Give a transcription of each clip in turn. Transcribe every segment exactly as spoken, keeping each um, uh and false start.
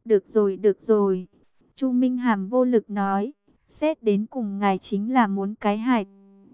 Được rồi, được rồi. Chu Minh Hàm vô lực nói. Xét đến cùng ngài chính là muốn cái hài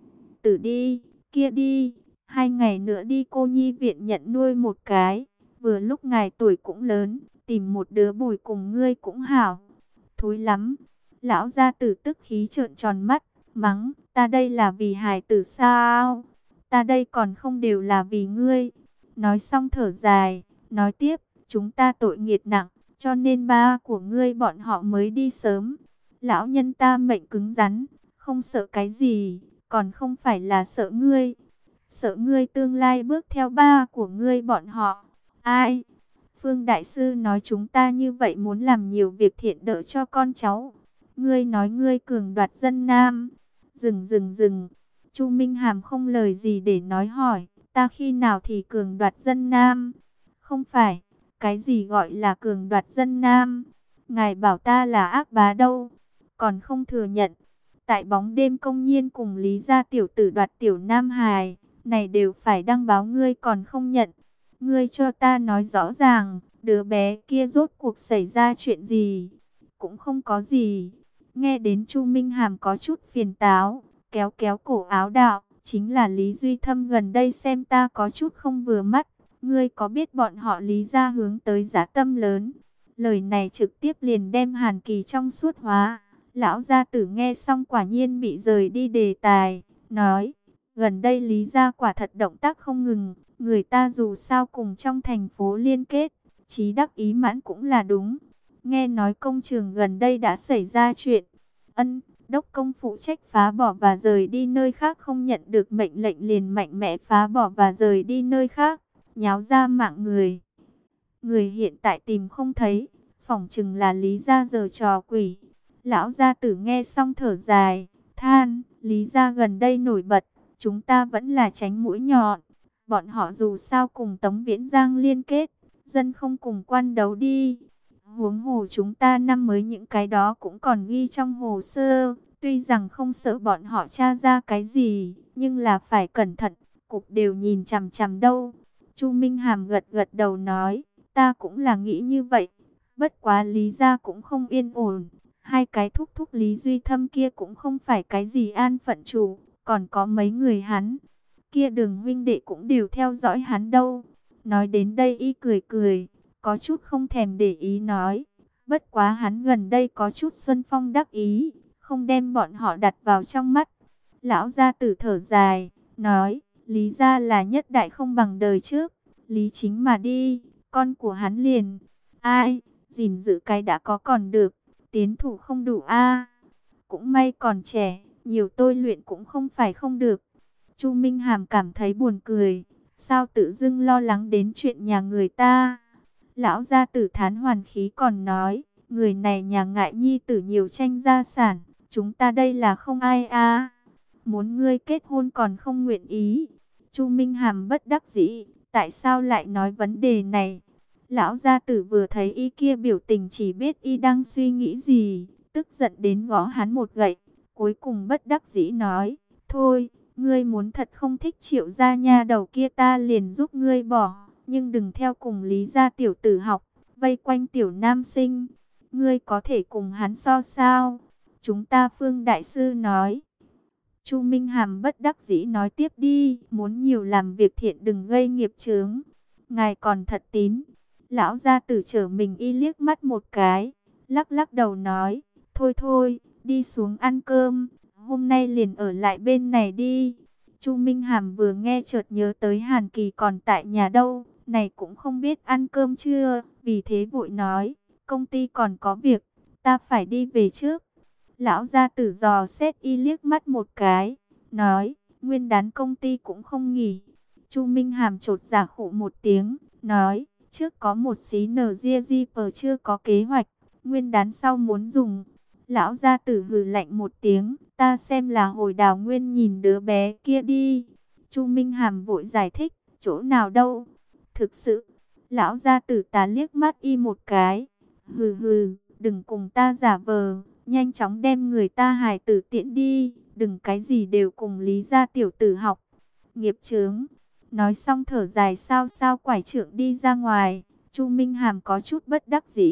tử đi, kia đi. Hai ngày nữa đi cô nhi viện nhận nuôi một cái. Vừa lúc ngài tuổi cũng lớn, tìm một đứa bồi cùng ngươi cũng hảo. Thối lắm. Lão gia tử tức khí trợn tròn mắt, mắng, ta đây là vì hài tử sao? Ta đây còn không đều là vì ngươi. Nói xong thở dài, nói tiếp, chúng ta tội nghiệt nặng, cho nên ba của ngươi bọn họ mới đi sớm. Lão nhân ta mệnh cứng rắn, không sợ cái gì, còn không phải là sợ ngươi. Sợ ngươi tương lai bước theo ba của ngươi bọn họ. Ai? Phương Đại Sư nói chúng ta như vậy muốn làm nhiều việc thiện đỡ cho con cháu. Ngươi nói ngươi cường đoạt dân nam. Dừng dừng dừng. Chu Minh Hàm không lời gì để nói hỏi. Ta khi nào thì cường đoạt dân nam? Không phải. Cái gì gọi là cường đoạt dân nam? Ngài bảo ta là ác bá đâu. Còn không thừa nhận. Tại bóng đêm công nhiên cùng Lý gia tiểu tử đoạt tiểu nam hài. Này đều phải đăng báo ngươi còn không nhận. Ngươi cho ta nói rõ ràng, đứa bé kia rốt cuộc xảy ra chuyện gì? Cũng không có gì. Nghe đến Chu Minh Hàm có chút phiền táo, kéo kéo cổ áo đạo, chính là Lý Duy Thâm gần đây xem ta có chút không vừa mắt. Ngươi có biết bọn họ Lý gia hướng tới giá tâm lớn? Lời này trực tiếp liền đem Hàn Kỳ trong suốt hóa. Lão gia tử nghe xong quả nhiên bị rời đi đề tài, nói, gần đây Lý gia quả thật động tác không ngừng. Người ta dù sao cùng trong thành phố liên kết, chí đắc ý mãn cũng là đúng. Nghe nói công trường gần đây đã xảy ra chuyện. Ân, đốc công phụ trách phá bỏ và rời đi nơi khác không nhận được mệnh lệnh liền mạnh mẽ phá bỏ và rời đi nơi khác, nháo ra mạng người. Người hiện tại tìm không thấy, phỏng chừng là Lý gia giở trò quỷ. Lão gia tử nghe xong thở dài, than, Lý gia gần đây nổi bật, chúng ta vẫn là tránh mũi nhọn. Bọn họ dù sao cùng Tống Viễn Giang liên kết, dân không cùng quan đấu đi. Huống hồ chúng ta năm mới những cái đó cũng còn ghi trong hồ sơ. Tuy rằng không sợ bọn họ tra ra cái gì, nhưng là phải cẩn thận, cục đều nhìn chằm chằm đâu. Chu Minh Hàm gật gật đầu nói, ta cũng là nghĩ như vậy. Bất quá Lý gia cũng không yên ổn. Hai cái thúc thúc Lý Duy Thâm kia cũng không phải cái gì an phận chủ, còn có mấy người hắn. Kia Đường huynh đệ cũng đều theo dõi hắn đâu. Nói đến đây y cười cười, có chút không thèm để ý nói. Bất quá hắn gần đây có chút xuân phong đắc ý, không đem bọn họ đặt vào trong mắt. Lão gia tử thở dài, nói, Lý gia là nhất đại không bằng đời trước. Lý chính mà đi, con của hắn liền. Ai, gìn giữ cái đã có còn được, tiến thủ không đủ a. Cũng may còn trẻ, nhiều tôi luyện cũng không phải không được. Chu Minh Hàm cảm thấy buồn cười, sao tự dưng lo lắng đến chuyện nhà người ta. Lão gia tử thán hoàn khí còn nói, người này nhà ngại nhi tử nhiều tranh gia sản, chúng ta đây là không ai a. Muốn ngươi kết hôn còn không nguyện ý. Chu Minh Hàm bất đắc dĩ, tại sao lại nói vấn đề này? Lão gia tử vừa thấy y kia biểu tình chỉ biết y đang suy nghĩ gì, tức giận đến gõ hắn một gậy, cuối cùng bất đắc dĩ nói, thôi, ngươi muốn thật không thích Triệu gia nha đầu kia ta liền giúp ngươi bỏ, nhưng đừng theo cùng Lý gia tiểu tử học, vây quanh tiểu nam sinh, ngươi có thể cùng hắn so sao? Chúng ta Phương Đại Sư nói. Chu Minh Hàm bất đắc dĩ nói tiếp đi, muốn nhiều làm việc thiện đừng gây nghiệp chướng. Ngài còn thật tín. Lão gia tử trở mình y liếc mắt một cái, lắc lắc đầu nói, thôi thôi, đi xuống ăn cơm, hôm nay liền ở lại bên này đi. Chu Minh Hàm vừa nghe chợt nhớ tới Hàn Kỳ còn tại nhà đâu, này cũng không biết ăn cơm chưa, vì thế vội nói, công ty còn có việc, ta phải đi về trước. Lão gia tử dò xét y liếc mắt một cái, nói, nguyên đán công ty cũng không nghỉ. Chu Minh Hàm chột dạ khụ một tiếng, nói, trước có một xí nờ ria di pờ chưa có kế hoạch, nguyên đán sau muốn dùng. Lão gia tử hừ lạnh một tiếng, ta xem là hồi Đào Nguyên nhìn đứa bé kia đi. Chu Minh Hàm vội giải thích, chỗ nào đâu. Thực sự, lão gia tử ta liếc mắt y một cái, hừ hừ, đừng cùng ta giả vờ, nhanh chóng đem người ta hài tử tiễn đi, đừng cái gì đều cùng Lý gia tiểu tử học. Nghiệp chướng. Nói xong thở dài sao sao quải trượng đi ra ngoài. Chu Minh Hàm có chút bất đắc dĩ,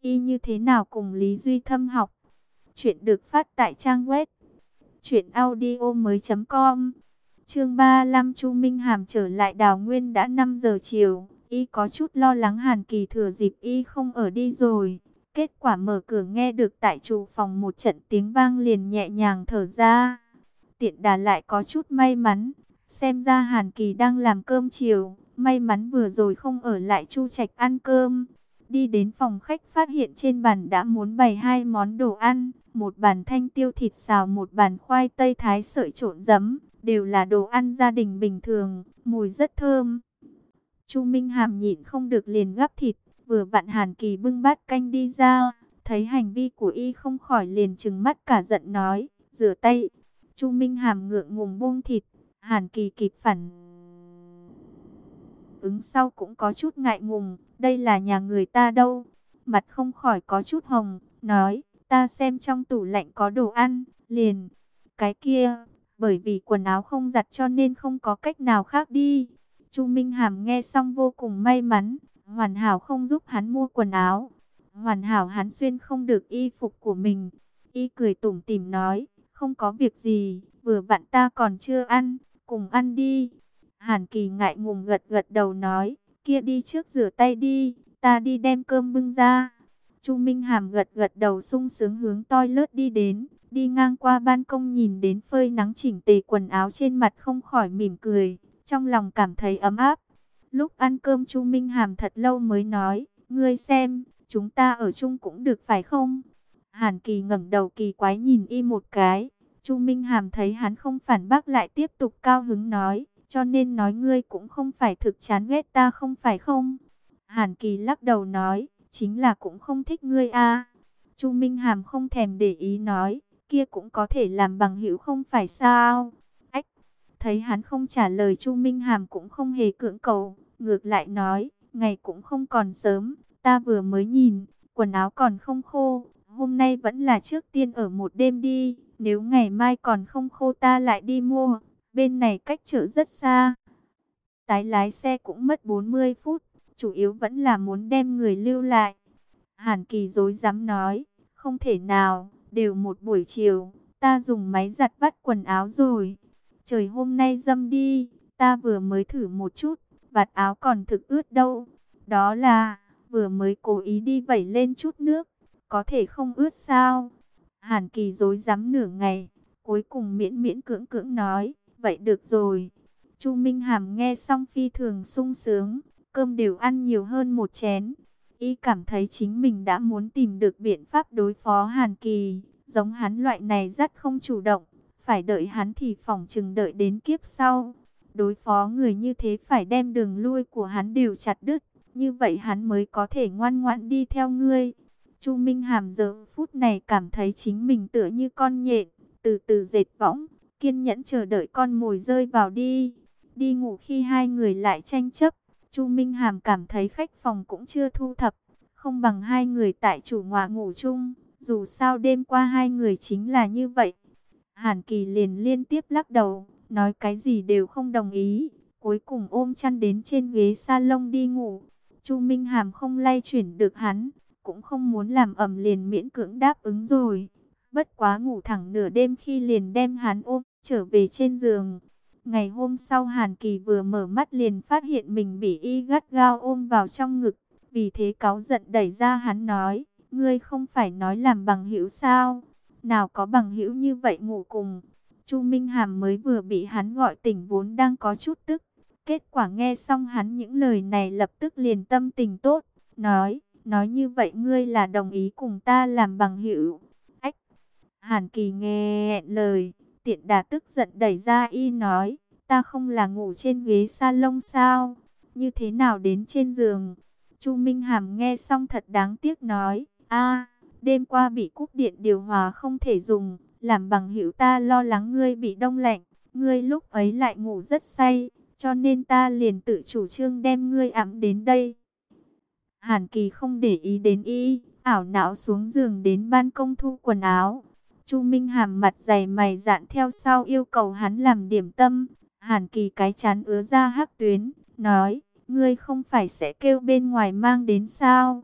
y như thế nào cùng Lý Duy Thâm học. Chuyện được phát tại trang web truyện audio mới.com. Chương ba mươi lăm. Chu Minh Hàm trở lại Đào Nguyên đã năm giờ chiều, y có chút lo lắng Hàn Kỳ thừa dịp y không ở đi rồi. Kết quả mở cửa nghe được tại chủ phòng một trận tiếng vang liền nhẹ nhàng thở ra. Tiện đà lại có chút may mắn, xem ra Hàn Kỳ đang làm cơm chiều, may mắn vừa rồi không ở lại Chu Trạch ăn cơm. Đi đến phòng khách phát hiện trên bàn đã muốn bày hai món đồ ăn, một bàn thanh tiêu thịt xào, một bàn khoai tây thái sợi trộn giấm, đều là đồ ăn gia đình bình thường, mùi rất thơm. Chu Minh Hàm nhịn không được liền gắp thịt, vừa vặn Hàn Kỳ bưng bát canh đi ra, thấy hành vi của y không khỏi liền trừng mắt cả giận nói, rửa tay. Chu Minh Hàm ngượng ngùng buông thịt, Hàn Kỳ kịp phản ứng sau cũng có chút ngại ngùng, đây là nhà người ta đâu. Mặt không khỏi có chút hồng, nói, ta xem trong tủ lạnh có đồ ăn, liền, cái kia, bởi vì quần áo không giặt cho nên không có cách nào khác đi. Chu Minh Hàm nghe xong vô cùng may mắn, hoàn hảo không giúp hắn mua quần áo, hoàn hảo hắn xuyên không được y phục của mình. Y cười tủm tỉm nói, không có việc gì, vừa vặn ta còn chưa ăn, cùng ăn đi. Hàn Kỳ ngại ngùng gật gật đầu nói, kia đi trước rửa tay đi, ta đi đem cơm bưng ra. Chu Minh Hàm gật gật đầu sung sướng hướng toilet đi đến, đi ngang qua ban công nhìn đến phơi nắng chỉnh tề quần áo trên mặt không khỏi mỉm cười, trong lòng cảm thấy ấm áp. Lúc ăn cơm Chu Minh Hàm thật lâu mới nói, ngươi xem, chúng ta ở chung cũng được phải không? Hàn Kỳ ngẩng đầu kỳ quái nhìn y một cái, Chu Minh Hàm thấy hắn không phản bác lại tiếp tục cao hứng nói, cho nên nói ngươi cũng không phải thực chán ghét ta không phải không? Hàn Kỳ lắc đầu nói, chính là cũng không thích ngươi a. Chu Minh Hàm không thèm để ý nói, kia cũng có thể làm bằng hữu không phải sao? Ách, thấy hắn không trả lời Chu Minh Hàm cũng không hề cưỡng cầu, ngược lại nói, ngày cũng không còn sớm, ta vừa mới nhìn, quần áo còn không khô, hôm nay vẫn là trước tiên ở một đêm đi, nếu ngày mai còn không khô ta lại đi mua, bên này cách chợ rất xa. Tái lái xe cũng mất bốn mươi phút, chủ yếu vẫn là muốn đem người lưu lại. Hàn Kỳ dối dám nói, không thể nào, đều một buổi chiều, ta dùng máy giặt vắt quần áo rồi. Trời hôm nay dâm đi, ta vừa mới thử một chút, vạt áo còn thực ướt đâu. Đó là, vừa mới cố ý đi vẩy lên chút nước, có thể không ướt sao? Hàn Kỳ dối dám nửa ngày, cuối cùng miễn miễn cưỡng cưỡng nói, vậy được rồi. Chu Minh Hàm nghe xong phi thường sung sướng, cơm đều ăn nhiều hơn một chén. Y cảm thấy chính mình đã muốn tìm được biện pháp đối phó Hàn Kỳ, giống hắn loại này rất không chủ động, phải đợi hắn thì phỏng chừng đợi đến kiếp sau. Đối phó người như thế phải đem đường lui của hắn đều chặt đứt, như vậy hắn mới có thể ngoan ngoãn đi theo ngươi. Chu Minh Hàm giờ phút này cảm thấy chính mình tựa như con nhện, từ từ dệt võng, kiên nhẫn chờ đợi con mồi rơi vào đi. Đi ngủ khi hai người lại tranh chấp, Chu Minh Hàm cảm thấy khách phòng cũng chưa thu thập, không bằng hai người tại chủ ngoại ngủ chung, dù sao đêm qua hai người chính là như vậy. Hàn Kỳ liền liên tiếp lắc đầu, nói cái gì đều không đồng ý, cuối cùng ôm chăn đến trên ghế salon đi ngủ. Chu Minh Hàm không lay chuyển được hắn, cũng không muốn làm ầm liền miễn cưỡng đáp ứng rồi. Bất quá ngủ thẳng nửa đêm khi liền đem hắn ôm trở về trên giường. Ngày hôm sau Hàn Kỳ vừa mở mắt liền phát hiện mình bị y gắt gao ôm vào trong ngực. Vì thế cáu giận đẩy ra hắn nói, ngươi không phải nói làm bằng hữu sao? Nào có bằng hữu như vậy ngủ cùng. Chu Minh Hàm mới vừa bị hắn gọi tỉnh vốn đang có chút tức. Kết quả nghe xong hắn những lời này lập tức liền tâm tình tốt. Nói, nói như vậy ngươi là đồng ý cùng ta làm bằng hữu. Ách! Hàn Kỳ nghe lời, tiện đà tức giận đẩy ra y nói, ta không là ngủ trên ghế salon sao? Như thế nào đến trên giường? Chu Minh Hàm nghe xong thật đáng tiếc nói, a, đêm qua bị cúp điện điều hòa không thể dùng, làm bằng hữu ta lo lắng ngươi bị đông lạnh, ngươi lúc ấy lại ngủ rất say, cho nên ta liền tự chủ trương đem ngươi ẵm đến đây. Hàn Kỳ không để ý đến y, ảo não xuống giường đến ban công thu quần áo. Chu Minh Hàm mặt dày mày dạn theo sau yêu cầu hắn làm điểm tâm. Hàn Kỳ cái chán ứa ra hắc tuyến, nói, ngươi không phải sẽ kêu bên ngoài mang đến sao?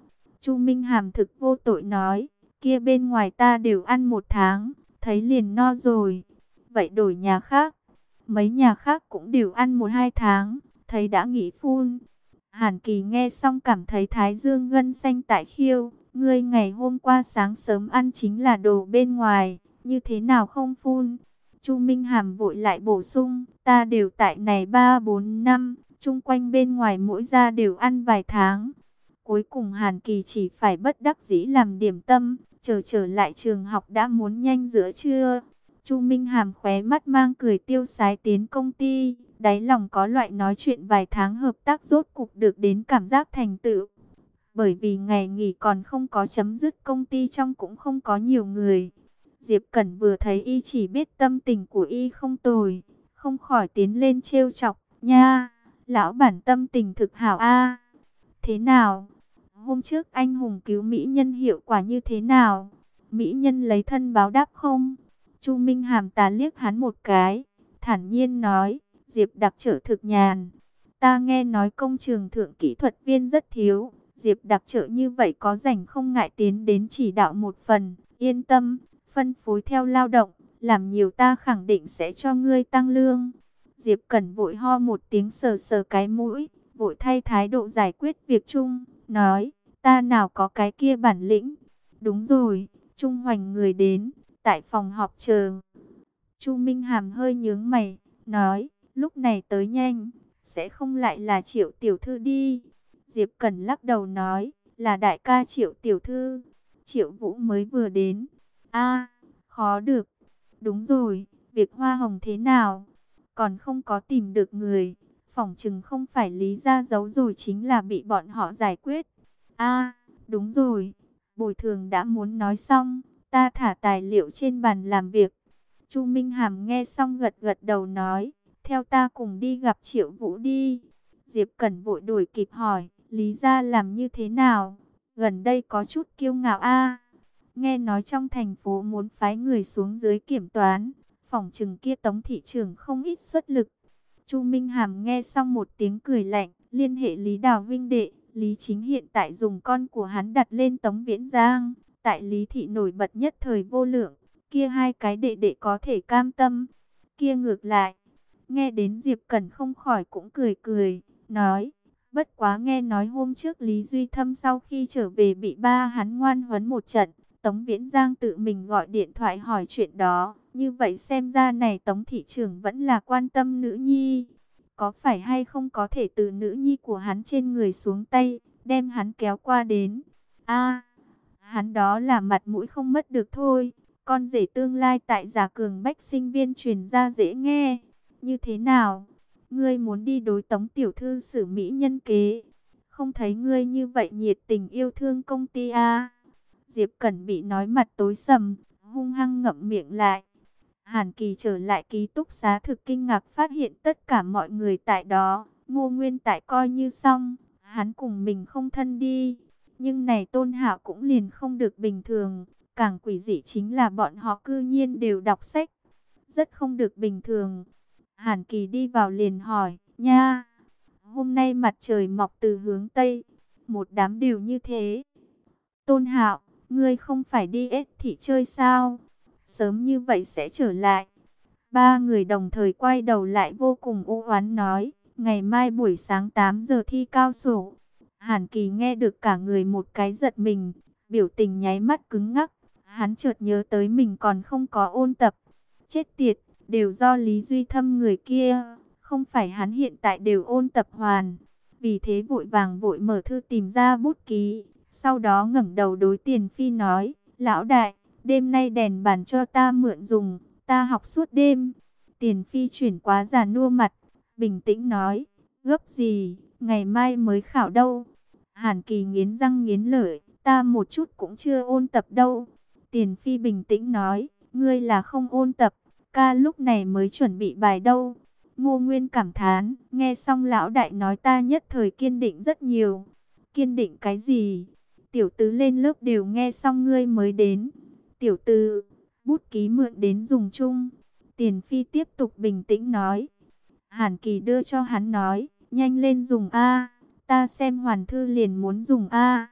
Chu Minh Hàm thực vô tội nói, kia bên ngoài ta đều ăn một tháng, thấy liền no rồi. Vậy đổi nhà khác, mấy nhà khác cũng đều ăn một hai tháng, thấy đã nghỉ phun. Hàn Kỳ nghe xong cảm thấy thái dương gân xanh tại khiêu, ngươi ngày hôm qua sáng sớm ăn chính là đồ bên ngoài, như thế nào không phun? Chu Minh Hàm vội lại bổ sung, ta đều tại này ba bốn năm, chung quanh bên ngoài mỗi gia đều ăn vài tháng. Cuối cùng Hàn Kỳ chỉ phải bất đắc dĩ làm điểm tâm, chờ trở lại trường học đã muốn nhanh giữa trưa. Chu Minh Hàm khóe mắt mang cười tiêu sái tiến công ty, đáy lòng có loại nói chuyện vài tháng hợp tác rốt cục được đến cảm giác thành tựu. Bởi vì ngày nghỉ còn không có chấm dứt, công ty trong cũng không có nhiều người. Diệp Cẩn vừa thấy y chỉ biết tâm tình của y không tồi, không khỏi tiến lên trêu chọc, nha, lão bản tâm tình thực hảo a. Thế nào? Hôm trước anh hùng cứu mỹ nhân hiệu quả như thế nào? Mỹ nhân lấy thân báo đáp không? Chu Minh Hàm tà liếc hắn một cái, thản nhiên nói, Diệp đặc trợ thực nhàn. Ta nghe nói công trường thượng kỹ thuật viên rất thiếu, Diệp đặc trợ như vậy có rảnh không ngại tiến đến chỉ đạo một phần, yên tâm, phân phối theo lao động, làm nhiều ta khẳng định sẽ cho ngươi tăng lương. Diệp Cẩn vội ho một tiếng sờ sờ cái mũi, vội thay thái độ giải quyết việc chung, nói, ta nào có cái kia bản lĩnh. Đúng rồi, Trung Hoành người đến, tại phòng họp chờ. Chu Minh Hàm hơi nhướng mày, nói, lúc này tới nhanh, sẽ không lại là Triệu tiểu thư đi. Diệp Cẩn lắc đầu nói, là đại ca Triệu tiểu thư. Triệu Vũ mới vừa đến. A, khó được. Đúng rồi, việc hoa hồng thế nào? Còn không có tìm được người. Phỏng chừng không phải Lý gia giấu rồi chính là bị bọn họ giải quyết. A, đúng rồi, bồi thường đã muốn nói xong, ta thả tài liệu trên bàn làm việc. Chu Minh Hàm nghe xong gật gật đầu nói, theo ta cùng đi gặp Triệu Vũ đi. Diệp Cẩn vội đuổi kịp hỏi, Lý gia làm như thế nào? Gần đây có chút kiêu ngạo a. Nghe nói trong thành phố muốn phái người xuống dưới kiểm toán, phỏng chừng kia Tống thị trưởng không ít xuất lực. Chu Minh Hàm nghe xong một tiếng cười lạnh, liên hệ Lý Đào huynh đệ, Lý Chính hiện tại dùng con của hắn đặt lên Tống Viễn Giang, tại Lý thị nổi bật nhất thời vô lượng, kia hai cái đệ đệ có thể cam tâm. Kia ngược lại, nghe đến Diệp Cẩn không khỏi cũng cười cười, nói, bất quá nghe nói hôm trước Lý Duy Thâm sau khi trở về bị ba hắn ngoan huấn một trận, Tống Viễn Giang tự mình gọi điện thoại hỏi chuyện đó. Như vậy xem ra này Tống thị trưởng vẫn là quan tâm nữ nhi. Có phải hay không có thể từ nữ nhi của hắn trên người xuống tay, đem hắn kéo qua đến. A, hắn đó là mặt mũi không mất được thôi. Con rể tương lai tại Giả Cường Bách sinh viên truyền ra dễ nghe. Như thế nào? Ngươi muốn đi đối Tống tiểu thư xử mỹ nhân kế. Không thấy ngươi như vậy nhiệt tình yêu thương công ty a. Diệp Cẩn bị nói mặt tối sầm, hung hăng ngậm miệng lại. Hàn Kỳ trở lại ký túc xá thực kinh ngạc phát hiện tất cả mọi người tại đó. Ngô Nguyên Tại coi như xong, hắn cùng mình không thân đi. Nhưng này Tôn Hạo cũng liền không được bình thường. Càng quỷ dị chính là bọn họ cư nhiên đều đọc sách. Rất không được bình thường. Hàn Kỳ đi vào liền hỏi, nha, hôm nay mặt trời mọc từ hướng Tây, một đám đều như thế. Tôn Hạo, ngươi không phải đi ết thị chơi sao? Sớm như vậy sẽ trở lại. Ba người đồng thời quay đầu lại vô cùng u oán nói, ngày mai buổi sáng tám giờ thi cao sổ. Hàn Kỳ nghe được cả người một cái giật mình, biểu tình nháy mắt cứng ngắc. Hắn chợt nhớ tới mình còn không có ôn tập. Chết tiệt, đều do Lý Duy Thâm người kia, không phải hắn hiện tại đều ôn tập hoàn. Vì thế vội vàng vội mở thư tìm ra bút ký, sau đó ngẩng đầu đối Tiền Phi nói, lão đại, đêm nay đèn bàn cho ta mượn dùng, ta học suốt đêm. Tiền Phi chuyển quá già nua mặt, bình tĩnh nói, gấp gì, ngày mai mới khảo đâu. Hàn Kỳ nghiến răng nghiến lợi, ta một chút cũng chưa ôn tập đâu. Tiền Phi bình tĩnh nói, ngươi là không ôn tập, ca lúc này mới chuẩn bị bài đâu. Ngô Nguyên cảm thán, nghe xong lão đại nói ta nhất thời kiên định rất nhiều. Kiên định cái gì? Tiểu tứ lên lớp đều nghe xong ngươi mới đến. Tiểu tứ, bút ký mượn đến dùng chung. Tiền Phi tiếp tục bình tĩnh nói. Hàn Kỳ đưa cho hắn nói, nhanh lên dùng A, ta xem hoàn thư liền muốn dùng A.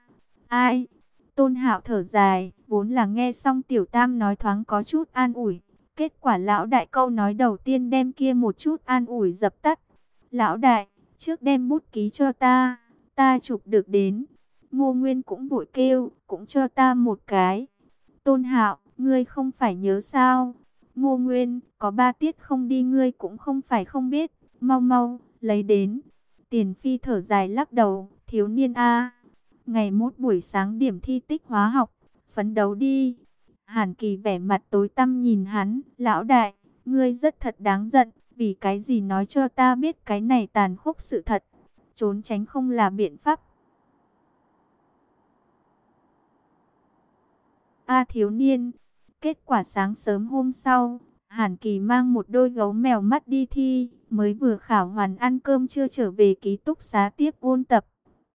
Ai? Tôn Hạo thở dài, vốn là nghe xong Tiểu Tam nói thoáng có chút an ủi. Kết quả lão đại câu nói đầu tiên đem kia một chút an ủi dập tắt. Lão đại, trước đem bút ký cho ta, ta chụp được đến. Ngô Nguyên cũng vội kêu, cũng cho ta một cái. Tôn Hạo, ngươi không phải nhớ sao? Ngô Nguyên, có ba tiết không đi ngươi cũng không phải không biết. Mau mau, lấy đến. Tiền Phi thở dài lắc đầu, thiếu niên a, ngày mốt buổi sáng điểm thi tích hóa học, phấn đấu đi. Hàn Kỳ vẻ mặt tối tăm nhìn hắn, lão đại, ngươi rất thật đáng giận, vì cái gì nói cho ta biết cái này tàn khốc sự thật, trốn tránh không là biện pháp. A thiếu niên, kết quả sáng sớm hôm sau, Hàn Kỳ mang một đôi gấu mèo mắt đi thi, mới vừa khảo hoàn ăn cơm trưa trở về ký túc xá tiếp ôn tập.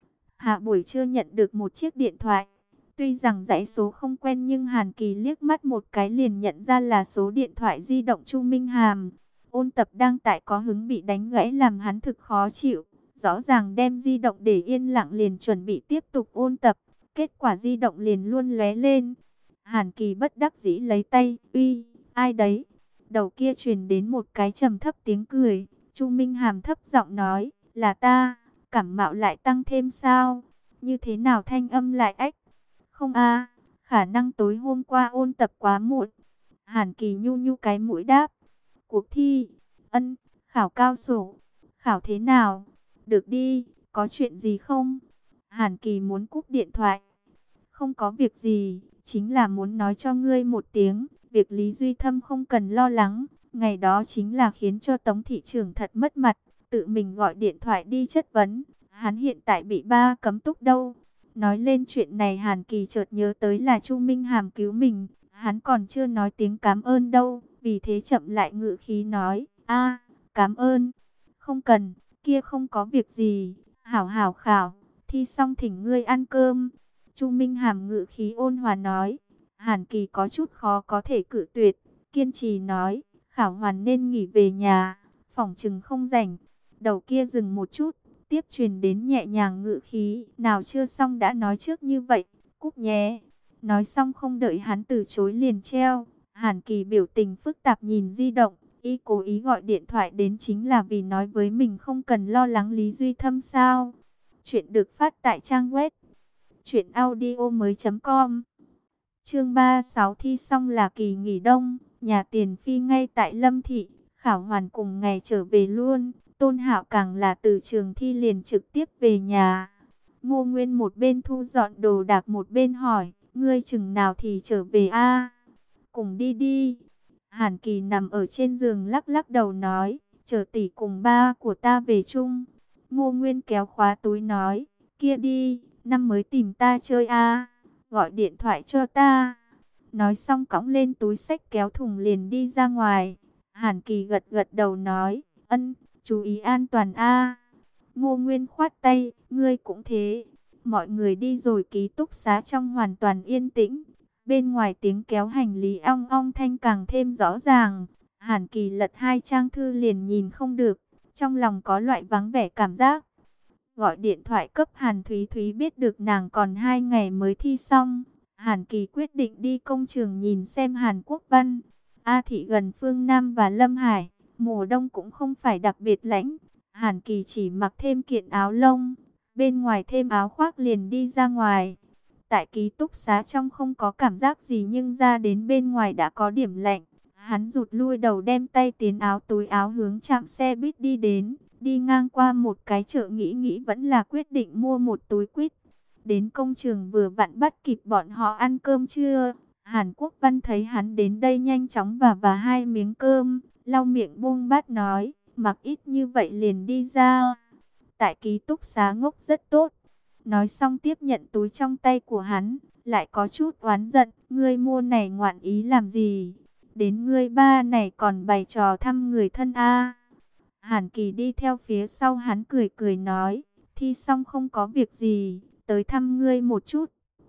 Hạ buổi trưa nhận được một chiếc điện thoại. Tuy rằng dãy số không quen nhưng Hàn Kỳ liếc mắt một cái liền nhận ra là số điện thoại di động Chu Minh Hàm. Ôn tập đang tại có hứng bị đánh gãy làm hắn thực khó chịu. Rõ ràng đem di động để yên lặng liền chuẩn bị tiếp tục ôn tập. Kết quả di động liền luôn lóe lên. Hàn Kỳ bất đắc dĩ lấy tay, uy, ai đấy? Đầu kia truyền đến một cái trầm thấp tiếng cười. Chu Minh Hàm thấp giọng nói, là ta. Cảm mạo lại tăng thêm sao? Như thế nào thanh âm lại ách? Không a, khả năng tối hôm qua ôn tập quá muộn. Hàn Kỳ nhu nhu cái mũi đáp. Cuộc thi, ân, khảo cao sổ. Khảo thế nào? Được đi, có chuyện gì không? Hàn Kỳ muốn cúp điện thoại. Không có việc gì, chính là muốn nói cho ngươi một tiếng. Việc Lý Duy Thâm không cần lo lắng. Ngày đó chính là khiến cho Tống thị trưởng thật mất mặt. Tự mình gọi điện thoại đi chất vấn. Hắn hiện tại bị ba cấm túc đâu. Nói lên chuyện này Hàn Kỳ chợt nhớ tới là Chu Minh Hàm cứu mình. Hắn còn chưa nói tiếng cảm ơn đâu. Vì thế chậm lại ngữ khí nói. A, cảm ơn. Không cần, kia không có việc gì. Hảo hảo khảo, thi xong thỉnh ngươi ăn cơm. Chu Minh Hàm ngữ khí ôn hòa nói. Hàn Kỳ có chút khó có thể cự tuyệt. Kiên trì nói. Khảo hoàn nên nghỉ về nhà. Phỏng chừng không rảnh. Đầu kia dừng một chút, tiếp truyền đến nhẹ nhàng ngữ khí, nào chưa xong đã nói trước như vậy, cúp nhé. Nói xong không đợi hắn từ chối liền treo. Hàn Kỳ biểu tình phức tạp nhìn di động, y cố ý gọi điện thoại đến chính là vì nói với mình không cần lo lắng Lý Duy Thâm sao. Chuyện được phát tại trang web truyện audio mới chấm com. Chương ba mươi sáu thi xong là kỳ nghỉ đông, nhà Tiền Phi ngay tại Lâm Thị, khảo hoàn cùng ngày trở về luôn. Tôn Hạo càng là từ trường thi liền trực tiếp về nhà. Ngô Nguyên một bên thu dọn đồ đạc một bên hỏi, ngươi chừng nào thì trở về a? Cùng đi đi. Hàn Kỳ nằm ở trên giường lắc lắc đầu nói, chờ tỷ cùng ba của ta về chung. Ngô Nguyên kéo khóa túi nói, kia đi, năm mới tìm ta chơi a, gọi điện thoại cho ta. Nói xong cõng lên túi xách kéo thùng liền đi ra ngoài. Hàn Kỳ gật gật đầu nói, ân, chú ý an toàn a. Ngô Nguyên khoát tay, ngươi cũng thế. Mọi người đi rồi ký túc xá trong hoàn toàn yên tĩnh. Bên ngoài tiếng kéo hành lý ong ong thanh càng thêm rõ ràng. Hàn Kỳ lật hai trang thư liền nhìn không được. Trong lòng có loại vắng vẻ cảm giác. Gọi điện thoại cấp Hàn Thúy Thúy biết được nàng còn hai ngày mới thi xong. Hàn Kỳ quyết định đi công trường nhìn xem Hàn Quốc Văn. A Thị gần phương Nam và Lâm Hải. Mùa đông cũng không phải đặc biệt lạnh. Hàn Kỳ chỉ mặc thêm kiện áo lông. Bên ngoài thêm áo khoác liền đi ra ngoài. Tại ký túc xá trong không có cảm giác gì nhưng ra đến bên ngoài đã có điểm lạnh. Hắn rụt lui đầu đem tay tiến áo túi áo hướng trạm xe buýt đi đến. Đi ngang qua một cái chợ nghĩ nghĩ vẫn là quyết định mua một túi quýt. Đến công trường vừa vặn bắt kịp bọn họ ăn cơm trưa. Hàn Quốc Văn thấy hắn đến đây nhanh chóng và và hai miếng cơm. Lau miệng buông bát nói, mặc ít như vậy liền đi ra. Tại ký túc xá ngốc rất tốt. Nói xong tiếp nhận túi trong tay của hắn, lại có chút oán giận, ngươi mua này ngoạn ý làm gì? Đến ngươi ba này còn bày trò thăm người thân a. Hàn Kỳ đi theo phía sau hắn cười cười nói, thi xong không có việc gì, tới thăm ngươi một chút.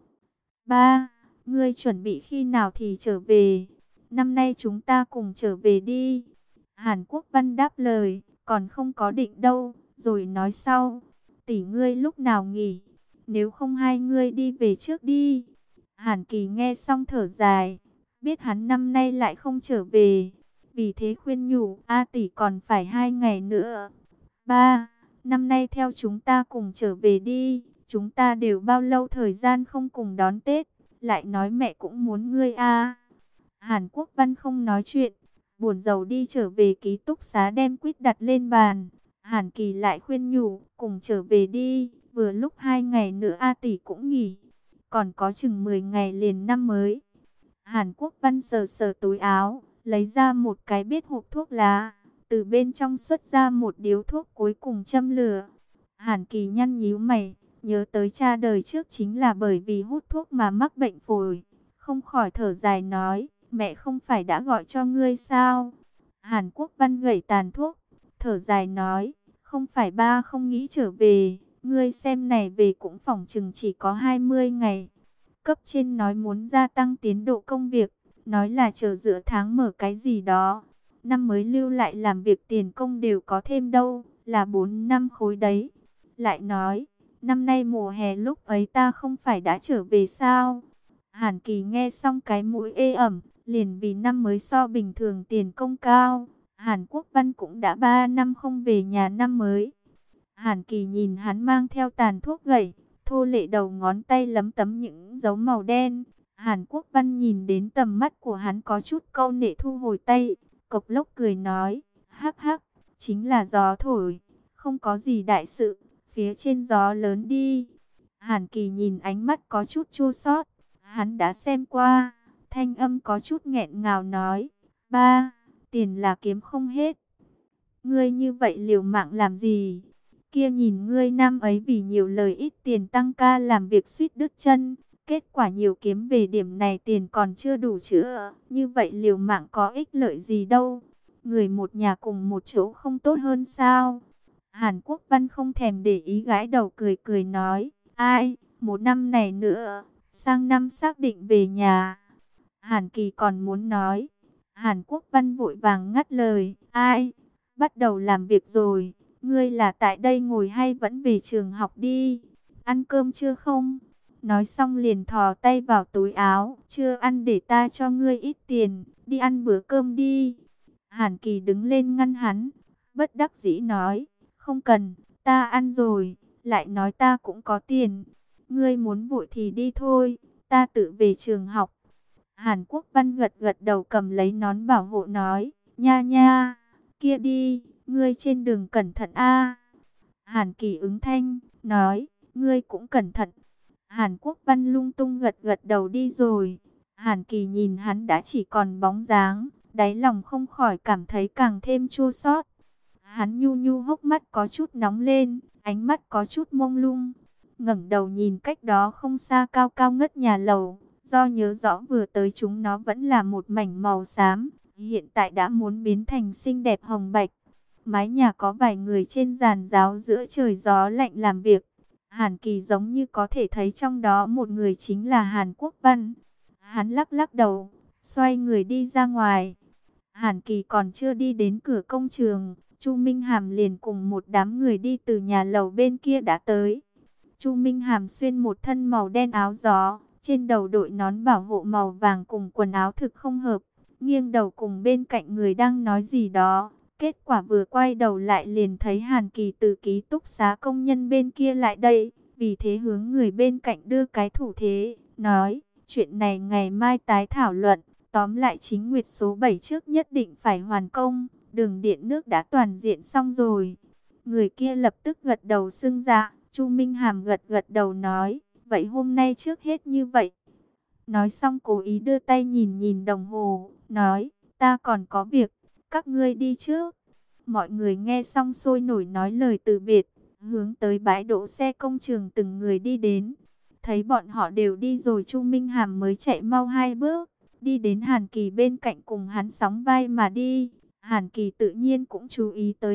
Ba, ngươi chuẩn bị khi nào thì trở về? Năm nay chúng ta cùng trở về đi. Hàn Quốc Văn đáp lời, còn không có định đâu, rồi nói sau. Tỷ ngươi lúc nào nghỉ? nếu không hai ngươi đi về trước đi. Hàn Kỳ nghe xong thở dài, biết hắn năm nay lại không trở về, vì thế khuyên nhủ, A tỷ còn phải hai ngày nữa. Ba, năm nay theo chúng ta cùng trở về đi, chúng ta đều bao lâu thời gian không cùng đón Tết, lại nói mẹ cũng muốn ngươi a. Hàn Quốc Văn không nói chuyện, buồn rầu đi trở về ký túc xá đem quýt đặt lên bàn. Hàn Kỳ lại khuyên nhủ, cùng trở về đi, vừa lúc hai ngày nữa A tỷ cũng nghỉ, còn có chừng mười ngày liền năm mới. Hàn Quốc Văn sờ sờ túi áo, lấy ra một cái biết hộp thuốc lá, từ bên trong xuất ra một điếu thuốc cuối cùng châm lửa. Hàn Kỳ nhăn nhíu mày, nhớ tới cha đời trước chính là bởi vì hút thuốc mà mắc bệnh phổi, không khỏi thở dài nói, mẹ không phải đã gọi cho ngươi sao? Hàn Quốc Văn gẩy tàn thuốc, thở dài nói, không phải ba không nghĩ trở về, ngươi xem này về cũng phỏng chừng chỉ có hai mươi ngày. Cấp trên nói muốn gia tăng tiến độ công việc, nói là chờ giữa tháng mở cái gì đó. Năm mới lưu lại làm việc tiền công đều có thêm đâu, là bốn năm khối đấy. Lại nói, năm nay mùa hè lúc ấy ta không phải đã trở về sao? Hàn Kỳ nghe xong cái mũi ê ẩm, liền vì năm mới so bình thường tiền công cao. Hàn Quốc Văn cũng đã ba năm không về nhà năm mới. Hàn Kỳ nhìn hắn mang theo tàn thuốc gậy, thô lệ đầu ngón tay lấm tấm những dấu màu đen. Hàn Quốc Văn nhìn đến tầm mắt của hắn có chút câu nệ thu hồi tay, cộc lốc cười nói, hắc hắc, chính là gió thổi, không có gì đại sự, phía trên gió lớn đi. Hàn Kỳ nhìn ánh mắt có chút chua xót, hắn đã xem qua, thanh âm có chút nghẹn ngào nói, ba, tiền là kiếm không hết. Ngươi như vậy liều mạng làm gì? Kia nhìn ngươi năm ấy vì nhiều lời ít tiền tăng ca làm việc suýt đứt chân, kết quả nhiều kiếm về điểm này tiền còn chưa đủ chữa, như vậy liều mạng có ích lợi gì đâu, người một nhà cùng một chỗ không tốt hơn sao? Hàn Quốc Văn không thèm để ý gãi đầu cười cười nói, ai, một năm này nữa, sang năm xác định về nhà. Hàn Kỳ còn muốn nói, Hàn Quốc Văn vội vàng ngắt lời, ai, bắt đầu làm việc rồi. Ngươi là tại đây ngồi hay vẫn về trường học đi? Ăn cơm chưa không? Nói xong liền thò tay vào túi áo. Chưa ăn để ta cho ngươi ít tiền. Đi ăn bữa cơm đi. Hàn Kỳ đứng lên ngăn hắn. Bất đắc dĩ nói. Không cần, ta ăn rồi. Lại nói ta cũng có tiền. Ngươi muốn vội thì đi thôi. Ta tự về trường học. Hàn Quốc Văn gật gật đầu cầm lấy nón bảo hộ nói. Nha nha, kia đi. Ngươi trên đường cẩn thận a. Hàn Kỳ ứng thanh, nói, ngươi cũng cẩn thận. Hàn Quốc Văn lung tung gật gật đầu đi rồi. Hàn Kỳ nhìn hắn đã chỉ còn bóng dáng, đáy lòng không khỏi cảm thấy càng thêm chua xót. Hắn nhu nhu hốc mắt có chút nóng lên, ánh mắt có chút mông lung. Ngẩng đầu nhìn cách đó không xa cao cao ngất nhà lầu, do nhớ rõ vừa tới chúng nó vẫn là một mảnh màu xám, hiện tại đã muốn biến thành xinh đẹp hồng bạch. Mái nhà có vài người trên giàn giáo giữa trời gió lạnh làm việc. Hàn Kỳ giống như có thể thấy trong đó một người chính là Hàn Quốc Văn. Hắn lắc lắc đầu, xoay người đi ra ngoài. Hàn Kỳ còn chưa đi đến cửa công trường, Chu Minh Hàm liền cùng một đám người đi từ nhà lầu bên kia đã tới. Chu Minh Hàm xuyên một thân màu đen áo gió, trên đầu đội nón bảo hộ màu vàng cùng quần áo thực không hợp, nghiêng đầu cùng bên cạnh người đang nói gì đó. Kết quả vừa quay đầu lại liền thấy Hàn Kỳ từ ký túc xá công nhân bên kia lại đây, vì thế hướng người bên cạnh đưa cái thủ thế, nói, chuyện này ngày mai tái thảo luận, tóm lại chính nguyệt số bảy trước nhất định phải hoàn công, đường điện nước đã toàn diện xong rồi. Người kia lập tức gật đầu xưng dạ, Chu Minh Hàm gật gật đầu nói, vậy hôm nay trước hết như vậy. Nói xong cố ý đưa tay nhìn nhìn đồng hồ, nói, ta còn có việc. Các ngươi đi trước. Mọi người nghe xong sôi nổi nói lời từ biệt, hướng tới bãi đỗ xe công trường từng người đi đến. Thấy bọn họ đều đi rồi, Chu Minh Hàm mới chạy mau hai bước, đi đến Hàn Kỳ bên cạnh cùng hắn sóng vai mà đi. Hàn Kỳ tự nhiên cũng chú ý tới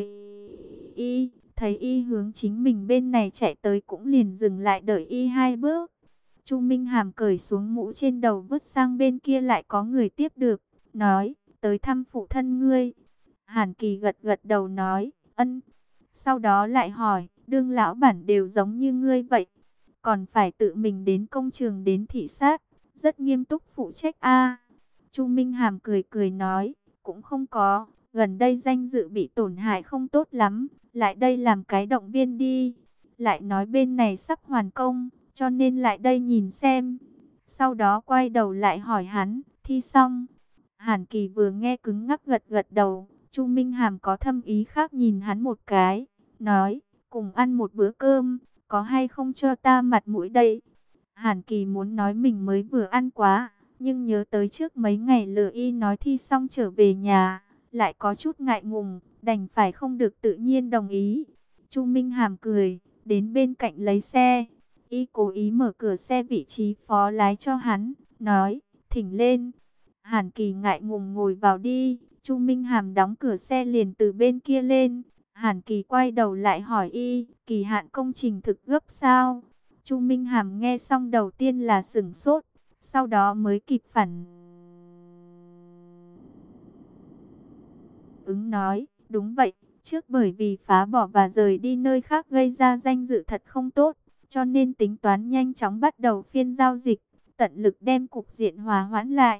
y, thấy y hướng chính mình bên này chạy tới cũng liền dừng lại đợi y hai bước. Chu Minh Hàm cởi xuống mũ trên đầu vứt sang bên kia lại có người tiếp được, nói, tới thăm phụ thân ngươi. Hàn Kỳ gật gật đầu nói, ân. Sau đó lại hỏi, đương lão bản đều giống như ngươi vậy, còn phải tự mình đến công trường đến thị sát, rất nghiêm túc phụ trách a. Chu Minh Hàm cười cười nói, cũng không có, gần đây danh dự bị tổn hại không tốt lắm, lại đây làm cái động viên đi. Lại nói bên này sắp hoàn công, cho nên lại đây nhìn xem. Sau đó quay đầu lại hỏi hắn, thi xong. Hàn Kỳ vừa nghe cứng ngắc gật gật đầu, Chu Minh Hàm có thâm ý khác nhìn hắn một cái, nói, cùng ăn một bữa cơm, có hay không cho ta mặt mũi đây. Hàn Kỳ muốn nói mình mới vừa ăn quá, nhưng nhớ tới trước mấy ngày Lừa Y nói thi xong trở về nhà, lại có chút ngại ngùng, đành phải không được tự nhiên đồng ý. Chu Minh Hàm cười, đến bên cạnh lấy xe. Y cố ý mở cửa xe vị trí phó lái cho hắn, nói, thỉnh lên. Hàn Kỳ ngại ngùng ngồi vào đi, Chu Minh Hàm đóng cửa xe liền từ bên kia lên. Hàn Kỳ quay đầu lại hỏi Y, kỳ hạn công trình thực gấp sao? Chu Minh Hàm nghe xong đầu tiên là sửng sốt, sau đó mới kịp phản ứng nói, đúng vậy, trước bởi vì phá bỏ và rời đi nơi khác gây ra danh dự thật không tốt, cho nên tính toán nhanh chóng bắt đầu phiên giao dịch, tận lực đem cục diện hòa hoãn lại.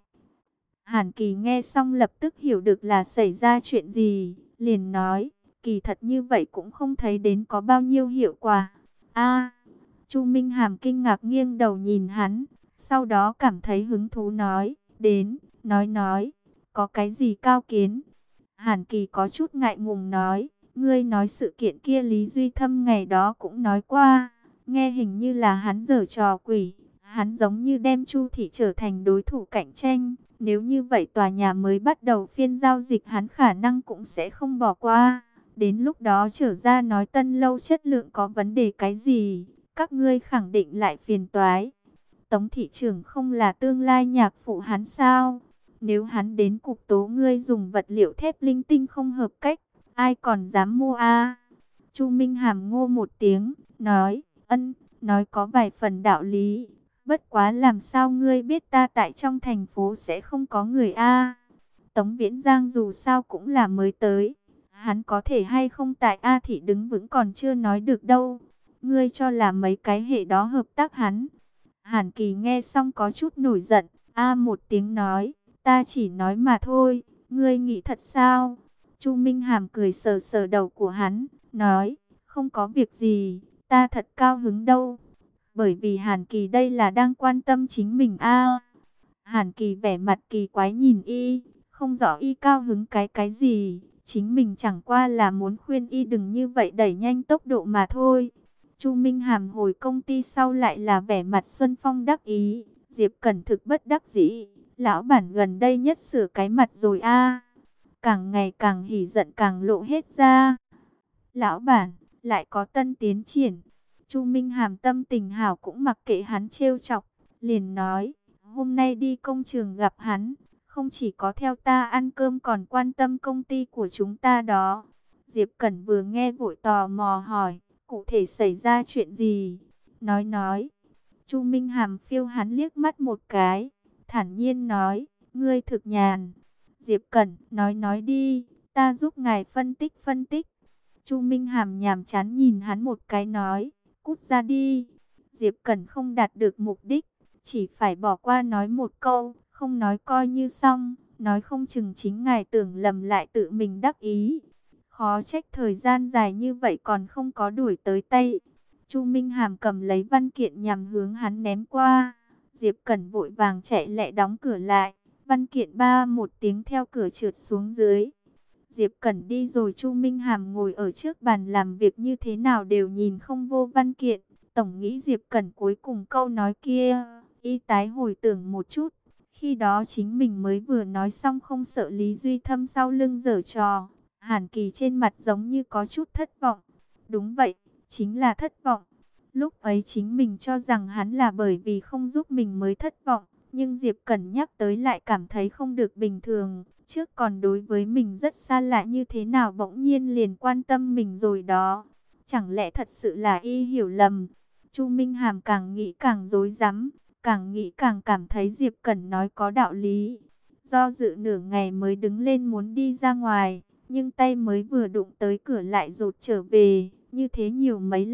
Hàn Kỳ nghe xong lập tức hiểu được là xảy ra chuyện gì, liền nói, kỳ thật như vậy cũng không thấy đến có bao nhiêu hiệu quả. A, Chu Minh Hàm kinh ngạc nghiêng đầu nhìn hắn, sau đó cảm thấy hứng thú nói, đến, nói nói, có cái gì cao kiến? Hàn Kỳ có chút ngại ngùng nói, ngươi nói sự kiện kia Lý Duy Thâm ngày đó cũng nói qua, nghe hình như là hắn giở trò quỷ, hắn giống như đem Chu Thị trở thành đối thủ cạnh tranh, nếu như vậy tòa nhà mới bắt đầu phiên giao dịch hắn khả năng cũng sẽ không bỏ qua, đến lúc đó trở ra nói Tân Lâu chất lượng có vấn đề cái gì, các ngươi khẳng định lại phiền toái. Tống thị trưởng không là tương lai nhạc phụ hắn sao? Nếu hắn đến cục tố ngươi dùng vật liệu thép linh tinh không hợp cách, ai còn dám mua a? Chu Minh Hàm ngô một tiếng, nói, ân, nói có vài phần đạo lý. Bất quá làm sao ngươi biết ta tại trong thành phố sẽ không có người a? Tống Viễn Giang dù sao cũng là mới tới. Hắn có thể hay không tại A thị đứng vững còn chưa nói được đâu. Ngươi cho là mấy cái hệ đó hợp tác hắn. Hàn Kỳ nghe xong có chút nổi giận. A một tiếng nói, ta chỉ nói mà thôi. Ngươi nghĩ thật sao? Chu Minh Hàm cười sờ sờ đầu của hắn, nói, không có việc gì, ta thật cao hứng đâu. Bởi vì Hàn Kỳ đây là đang quan tâm chính mình a. Hàn Kỳ vẻ mặt kỳ quái nhìn y, không rõ y cao hứng cái cái gì, chính mình chẳng qua là muốn khuyên y đừng như vậy đẩy nhanh tốc độ mà thôi. Chu Minh Hàm hồi công ty sau lại là vẻ mặt Xuân Phong đắc ý, Diệp Cẩn thực bất đắc dĩ, lão bản gần đây nhất sửa cái mặt rồi a. Càng ngày càng hỉ giận càng lộ hết ra. Lão bản, lại có tân tiến triển. Chu Minh Hàm tâm tình hảo cũng mặc kệ hắn trêu chọc, liền nói, hôm nay đi công trường gặp hắn, không chỉ có theo ta ăn cơm còn quan tâm công ty của chúng ta đó. Diệp Cẩn vừa nghe vội tò mò hỏi, cụ thể xảy ra chuyện gì? Nói nói. Chu Minh Hàm phiêu hắn liếc mắt một cái, thản nhiên nói, ngươi thực nhàn. Diệp Cẩn, nói nói đi, ta giúp ngài phân tích phân tích. Chu Minh Hàm nhàm chán nhìn hắn một cái nói, cút ra đi. Diệp Cẩn không đạt được mục đích, chỉ phải bỏ qua nói một câu, không nói coi như xong, nói không chừng chính ngài tưởng lầm lại tự mình đắc ý. Khó trách thời gian dài như vậy còn không có đuổi tới tay. Chu Minh Hàm cầm lấy văn kiện nhằm hướng hắn ném qua. Diệp Cẩn vội vàng chạy lẹ đóng cửa lại. Văn kiện ba một tiếng theo cửa trượt xuống dưới. Diệp Cẩn đi rồi Chu Minh Hàm ngồi ở trước bàn làm việc như thế nào đều nhìn không vô văn kiện. Tổng nghĩ Diệp Cẩn cuối cùng câu nói kia, y tái hồi tưởng một chút. Khi đó chính mình mới vừa nói xong không sợ Lý Duy Thâm sau lưng giở trò. Hàn Kỳ trên mặt giống như có chút thất vọng. Đúng vậy, chính là thất vọng. Lúc ấy chính mình cho rằng hắn là bởi vì không giúp mình mới thất vọng. Nhưng Diệp Cẩn nhắc tới lại cảm thấy không được bình thường. Trước còn đối với mình rất xa lạ như thế nào bỗng nhiên liền quan tâm mình rồi đó. Chẳng lẽ thật sự là y hiểu lầm. Chu Minh Hàm càng nghĩ càng rối rắm, càng nghĩ càng cảm thấy Diệp Cẩn nói có đạo lý. Do dự nửa ngày mới đứng lên muốn đi ra ngoài, nhưng tay mới vừa đụng tới cửa lại rụt trở về, như thế nhiều mấy lần.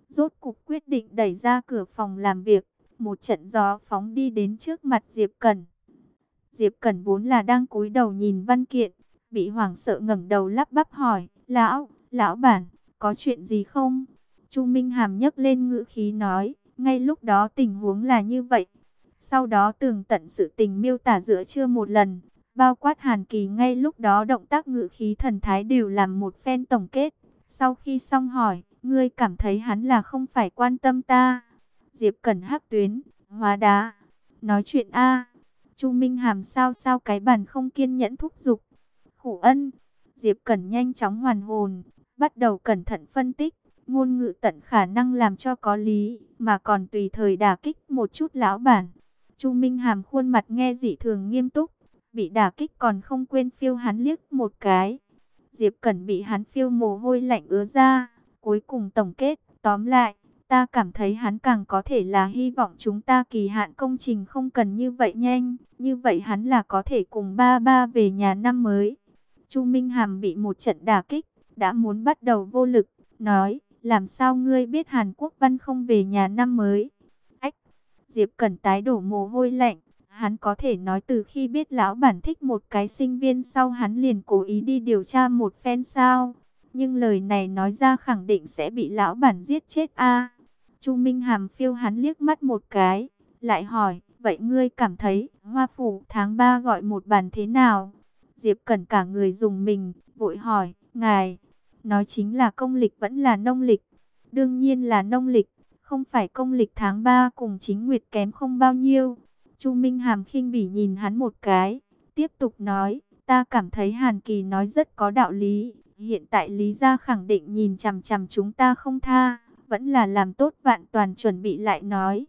rốt cục quyết định đẩy ra cửa phòng làm việc. Một trận gió phóng đi đến trước mặt Diệp Cẩn. Diệp Cẩn vốn là đang cúi đầu nhìn văn kiện, bị hoảng sợ ngẩng đầu lắp bắp hỏi, lão, lão bản, có chuyện gì không? Chu Minh Hàm nhấc lên ngữ khí nói, ngay lúc đó tình huống là như vậy. Sau đó tường tận sự tình miêu tả giữa trưa một lần, bao quát Hàn Kỳ ngay lúc đó động tác ngữ khí thần thái đều làm một phen tổng kết. Sau khi xong hỏi, ngươi cảm thấy hắn là không phải quan tâm ta? Diệp Cẩn hắc tuyến, hóa đá, nói chuyện a. Chu Minh Hàm sao sao cái bàn không kiên nhẫn thúc giục. Khổ ân, Diệp Cẩn nhanh chóng hoàn hồn, bắt đầu cẩn thận phân tích, ngôn ngữ tận khả năng làm cho có lý, mà còn tùy thời đả kích một chút lão bản. Chu Minh Hàm khuôn mặt nghe dị thường nghiêm túc, bị đả kích còn không quên phiêu hắn liếc một cái. Diệp Cẩn bị hắn phiêu mồ hôi lạnh ứa ra, cuối cùng tổng kết, tóm lại, ta cảm thấy hắn càng có thể là hy vọng chúng ta kỳ hạn công trình không cần như vậy nhanh, như vậy hắn là có thể cùng ba ba về nhà năm mới. Chu Minh Hàm bị một trận đả kích, đã muốn bắt đầu vô lực, nói, làm sao ngươi biết Hàn Quốc Văn không về nhà năm mới? Ách, Diệp Cẩn tái đổ mồ hôi lạnh, hắn có thể nói từ khi biết lão bản thích một cái sinh viên sau hắn liền cố ý đi điều tra một phen sao? Nhưng lời này nói ra khẳng định sẽ bị lão bản giết chết a. Chu Minh Hàm phiêu hắn liếc mắt một cái, lại hỏi, vậy ngươi cảm thấy Hoa Phủ tháng ba gọi một bàn thế nào? Diệp Cẩn cả người dùng mình, vội hỏi, ngài, nói chính là công lịch vẫn là nông lịch? Đương nhiên là nông lịch, không phải công lịch tháng ba cùng chính nguyệt kém không bao nhiêu. Chu Minh Hàm khinh bỉ nhìn hắn một cái, tiếp tục nói, ta cảm thấy Hàn Kỳ nói rất có đạo lý. Hiện tại Lý gia khẳng định nhìn chằm chằm chúng ta không tha, vẫn là làm tốt vạn toàn chuẩn bị lại nói.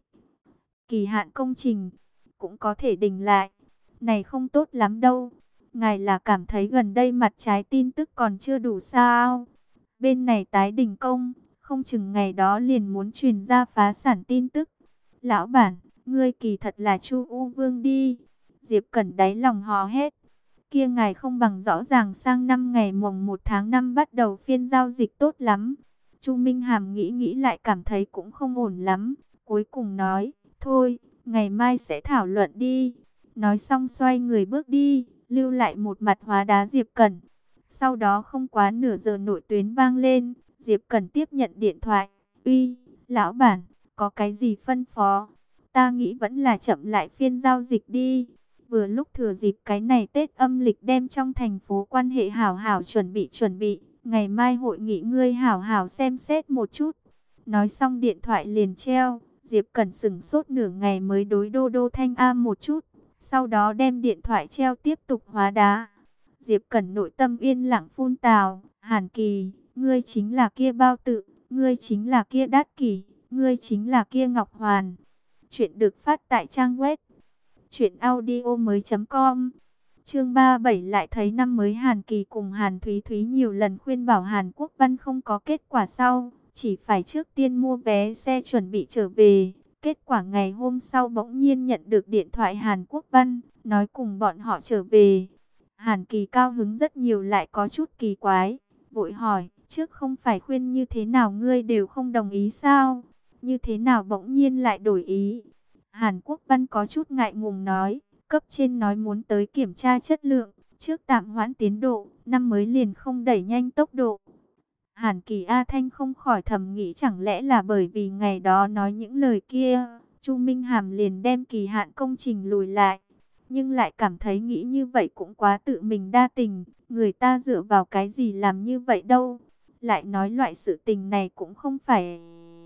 Kỳ hạn công trình cũng có thể đình lại, này không tốt lắm đâu. Ngài là cảm thấy gần đây mặt trái tin tức còn chưa đủ sao? Bên này tái đình công, không chừng ngày đó liền muốn truyền ra phá sản tin tức. Lão bản, ngươi kỳ thật là Chu U Vương đi. Diệp Cẩn đáy lòng hò hét. Kia ngài không bằng rõ ràng sang năm ngày mồng một tháng năm bắt đầu phiên giao dịch tốt lắm. Chu Minh Hàm nghĩ nghĩ lại cảm thấy cũng không ổn lắm. Cuối cùng nói, thôi, ngày mai sẽ thảo luận đi. Nói xong xoay người bước đi, lưu lại một mặt hóa đá Diệp Cẩn. Sau đó không quá nửa giờ nội tuyến vang lên, Diệp Cẩn tiếp nhận điện thoại. Uy, lão bản, có cái gì phân phó? Ta nghĩ vẫn là chậm lại phiên giao dịch đi. Vừa lúc thừa dịp cái này Tết âm lịch đem trong thành phố quan hệ hảo hảo chuẩn bị chuẩn bị. Ngày mai hội nghị ngươi hảo hảo xem xét một chút. Nói xong điện thoại liền treo. Diệp Cẩn sửng sốt nửa ngày mới đối Đô Đô Thanh Am một chút. Sau đó đem điện thoại treo tiếp tục hóa đá. Diệp Cẩn nội tâm yên lặng phun tào. Hàn Kỳ, ngươi chính là kia Bao Tự, ngươi chính là kia Đát Kỷ, ngươi chính là kia Ngọc Hoàn. Chuyện được phát tại trang web truyện audio mới chấm com. Chương ba mươi bảy lại thấy năm mới. Hàn Kỳ cùng Hàn Thúy Thúy nhiều lần khuyên bảo Hàn Quốc Văn không có kết quả sau, chỉ phải trước tiên mua vé xe chuẩn bị trở về. Kết quả ngày hôm sau bỗng nhiên nhận được điện thoại Hàn Quốc Văn, nói cùng bọn họ trở về. Hàn Kỳ cao hứng rất nhiều lại có chút kỳ quái, vội hỏi, trước không phải khuyên như thế nào ngươi đều không đồng ý sao? Như thế nào bỗng nhiên lại đổi ý? Hàn Quốc Văn có chút ngại ngùng nói, cấp trên nói muốn tới kiểm tra chất lượng, trước tạm hoãn tiến độ, năm mới liền không đẩy nhanh tốc độ. Hàn Kỳ A Thanh không khỏi thầm nghĩ chẳng lẽ là bởi vì ngày đó nói những lời kia, Chu Minh Hàm liền đem kỳ hạn công trình lùi lại. Nhưng lại cảm thấy nghĩ như vậy cũng quá tự mình đa tình, người ta dựa vào cái gì làm như vậy đâu. Lại nói loại sự tình này cũng không phải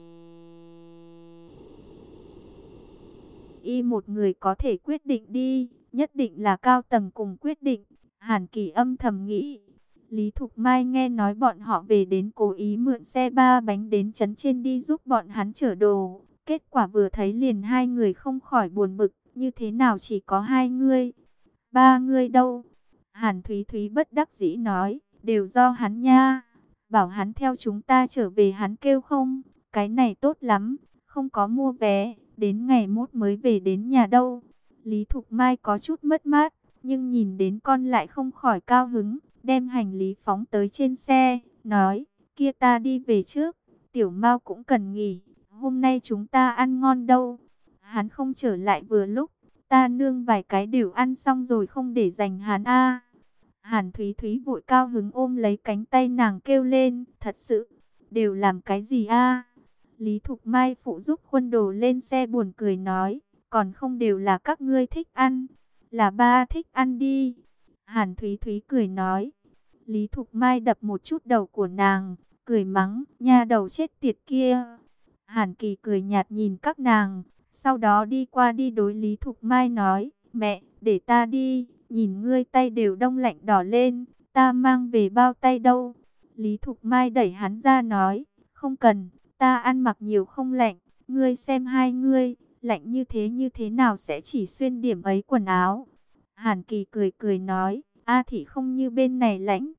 y một người có thể quyết định đi, nhất định là cao tầng cùng quyết định. Hàn Kỳ âm thầm nghĩ. Lý Thục Mai nghe nói bọn họ về đến cố ý mượn xe ba bánh đến trấn trên đi giúp bọn hắn chở đồ. Kết quả vừa thấy liền hai người không khỏi buồn bực, như thế nào chỉ có hai người, ba người đâu. Hàn Thúy Thúy bất đắc dĩ nói, đều do hắn nha, bảo hắn theo chúng ta trở về hắn kêu không, cái này tốt lắm, không có mua vé, đến ngày mốt mới về đến nhà đâu. Lý Thục Mai có chút mất mát, nhưng nhìn đến con lại không khỏi cao hứng, đem hành lý phóng tới trên xe, nói, kia ta đi về trước, Tiểu Mao cũng cần nghỉ, hôm nay chúng ta ăn ngon đâu. Hắn không trở lại vừa lúc, ta nương vài cái đều ăn xong rồi không để dành hắn a. Hàn Thúy Thúy vội cao hứng ôm lấy cánh tay nàng kêu lên, thật sự, đều làm cái gì a? Lý Thục Mai phụ giúp khuân đồ lên xe buồn cười nói, còn không đều là các ngươi thích ăn, là ba thích ăn đi. Hàn Thúy Thúy cười nói, Lý Thục Mai đập một chút đầu của nàng, cười mắng, nha đầu chết tiệt kia. Hàn Kỳ cười nhạt nhìn các nàng, sau đó đi qua đi đối Lý Thục Mai nói, mẹ, để ta đi, nhìn ngươi tay đều đông lạnh đỏ lên, ta mang về bao tay đâu. Lý Thục Mai đẩy hắn ra nói, không cần, ta ăn mặc nhiều không lạnh, ngươi xem hai ngươi, lạnh như thế như thế nào sẽ chỉ xuyên điểm ấy quần áo. Hàn Kỳ cười cười nói, A Thị không như bên này lạnh.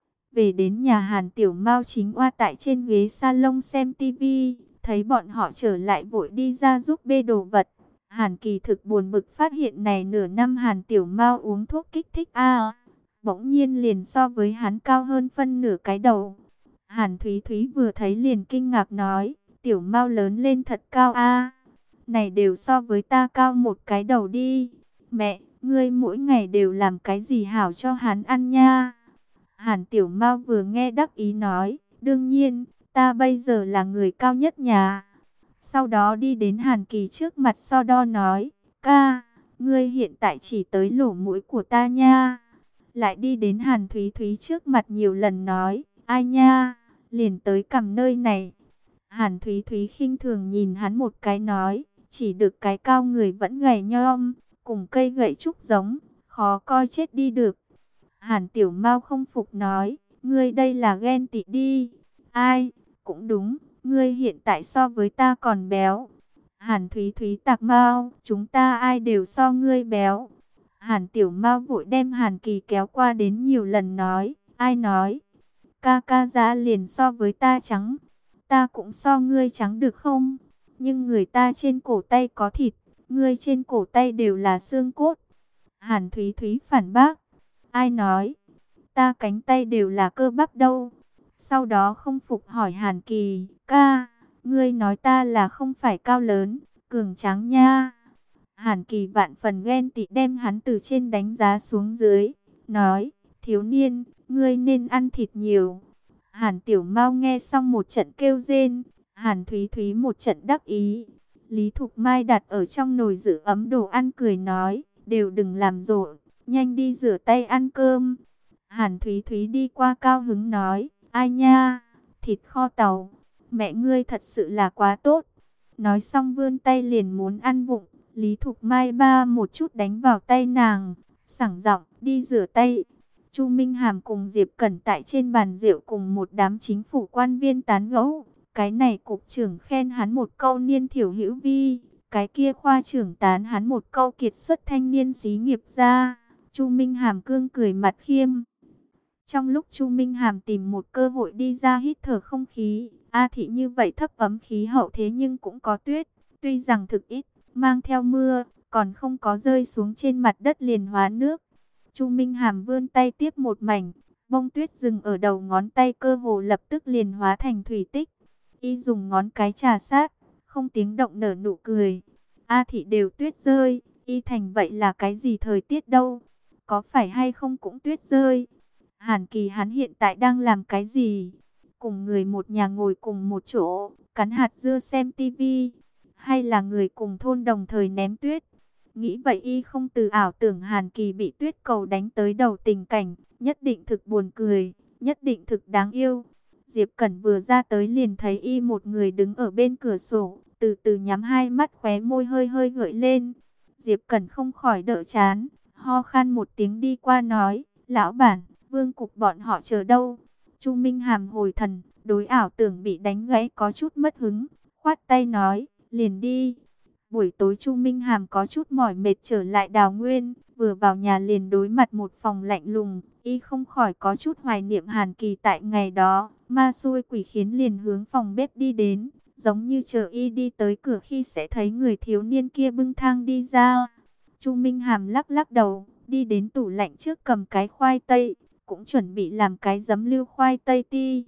Về đến nhà Hàn Tiểu Mao chính oa tại trên ghế salon xem tivi, thấy bọn họ trở lại vội đi ra giúp bê đồ vật. Hàn Kỳ thực buồn bực phát hiện này nửa năm Hàn Tiểu Mao uống thuốc kích thích a, bỗng nhiên liền so với hắn cao hơn phân nửa cái đầu. Hàn Thúy Thúy vừa thấy liền kinh ngạc nói, Tiểu Mao lớn lên thật cao a, này đều so với ta cao một cái đầu đi. Mẹ, ngươi mỗi ngày đều làm cái gì hảo cho hắn ăn nha? Hàn Tiểu Mao vừa nghe đắc ý nói, đương nhiên, ta bây giờ là người cao nhất nhà. Sau đó đi đến Hàn Kỳ trước mặt so đo nói, ca, ngươi hiện tại chỉ tới lỗ mũi của ta nha. Lại đi đến Hàn Thúy Thúy trước mặt nhiều lần nói, ai nha, liền tới cằm nơi này. Hàn Thúy Thúy khinh thường nhìn hắn một cái nói, chỉ được cái cao người vẫn gầy nhom, cùng cây gậy trúc giống, khó coi chết đi được. Hàn Tiểu Mao không phục nói, ngươi đây là ghen tị đi. Ai, cũng đúng, ngươi hiện tại so với ta còn béo. Hàn Thúy Thúy tạc Mao, chúng ta ai đều so ngươi béo. Hàn Tiểu Mao vội đem Hàn Kỳ kéo qua đến nhiều lần nói, ai nói, ca ca giá liền so với ta trắng, ta cũng so ngươi trắng được không? Nhưng người ta trên cổ tay có thịt, ngươi trên cổ tay đều là xương cốt. Hàn Thúy Thúy phản bác, ai nói, ta cánh tay đều là cơ bắp đâu. Sau đó không phục hỏi Hàn Kỳ, ca, ngươi nói ta là không phải cao lớn, cường tráng nha. Hàn Kỳ vạn phần ghen tị đem hắn từ trên đánh giá xuống dưới, nói, thiếu niên, ngươi nên ăn thịt nhiều. Hàn Tiểu Mao nghe xong một trận kêu rên, Hàn Thúy Thúy một trận đắc ý. Lý Thục Mai đặt ở trong nồi giữ ấm đồ ăn cười nói, đều đừng làm rộn, nhanh đi rửa tay ăn cơm. Hàn Thúy Thúy đi qua cao hứng nói, ai nha, thịt kho tàu, mẹ ngươi thật sự là quá tốt. Nói xong vươn tay liền muốn ăn vụng, Lý Thục Mai ba một chút đánh vào tay nàng, sảng giọng đi rửa tay. Chu Minh Hàm cùng Diệp Cẩn tại trên bàn rượu cùng một đám chính phủ quan viên tán gẫu. Cái này cục trưởng khen hắn một câu niên thiểu hữu vi, cái kia khoa trưởng tán hắn một câu kiệt xuất thanh niên xí nghiệp gia. Chu Minh Hàm cương cười mặt khiêm. Trong lúc Chu Minh Hàm tìm một cơ hội đi ra hít thở không khí, A Thị như vậy thấp ấm khí hậu thế nhưng cũng có tuyết, tuy rằng thực ít, mang theo mưa, còn không có rơi xuống trên mặt đất liền hóa nước. Chu Minh Hàm vươn tay tiếp một mảnh, bông tuyết dừng ở đầu ngón tay cơ hồ lập tức liền hóa thành thủy tích. Y dùng ngón cái trà sát, không tiếng động nở nụ cười. A Thị đều tuyết rơi, Y thành vậy là cái gì thời tiết đâu? Có phải hay không cũng tuyết rơi? Hàn Kỳ hắn hiện tại đang làm cái gì? Cùng người một nhà ngồi cùng một chỗ, cắn hạt dưa xem tivi, hay là người cùng thôn đồng thời ném tuyết? Nghĩ vậy Y không từ ảo tưởng Hàn Kỳ bị tuyết cầu đánh tới đầu tình cảnh, nhất định thực buồn cười, nhất định thực đáng yêu. Diệp Cẩn vừa ra tới liền thấy Y một người đứng ở bên cửa sổ, từ từ nhắm hai mắt, khóe môi hơi hơi gợi lên. Diệp Cẩn không khỏi đỡ chán, ho khan một tiếng đi qua nói, lão bản, Vương cục bọn họ chờ đâu? Chu Minh Hàm hồi thần, đối ảo tưởng bị đánh gãy có chút mất hứng, khoát tay nói, liền đi. Buổi tối Chu Minh Hàm có chút mỏi mệt trở lại Đào Nguyên, vừa vào nhà liền đối mặt một phòng lạnh lùng, Y không khỏi có chút hoài niệm Hàn Kỳ tại ngày đó, ma xui quỷ khiến liền hướng phòng bếp đi đến, giống như chờ Y đi tới cửa khi sẽ thấy người thiếu niên kia bưng thang đi ra. Chu Minh Hàm lắc lắc đầu, đi đến tủ lạnh trước cầm cái khoai tây, cũng chuẩn bị làm cái giấm lưu khoai tây ti.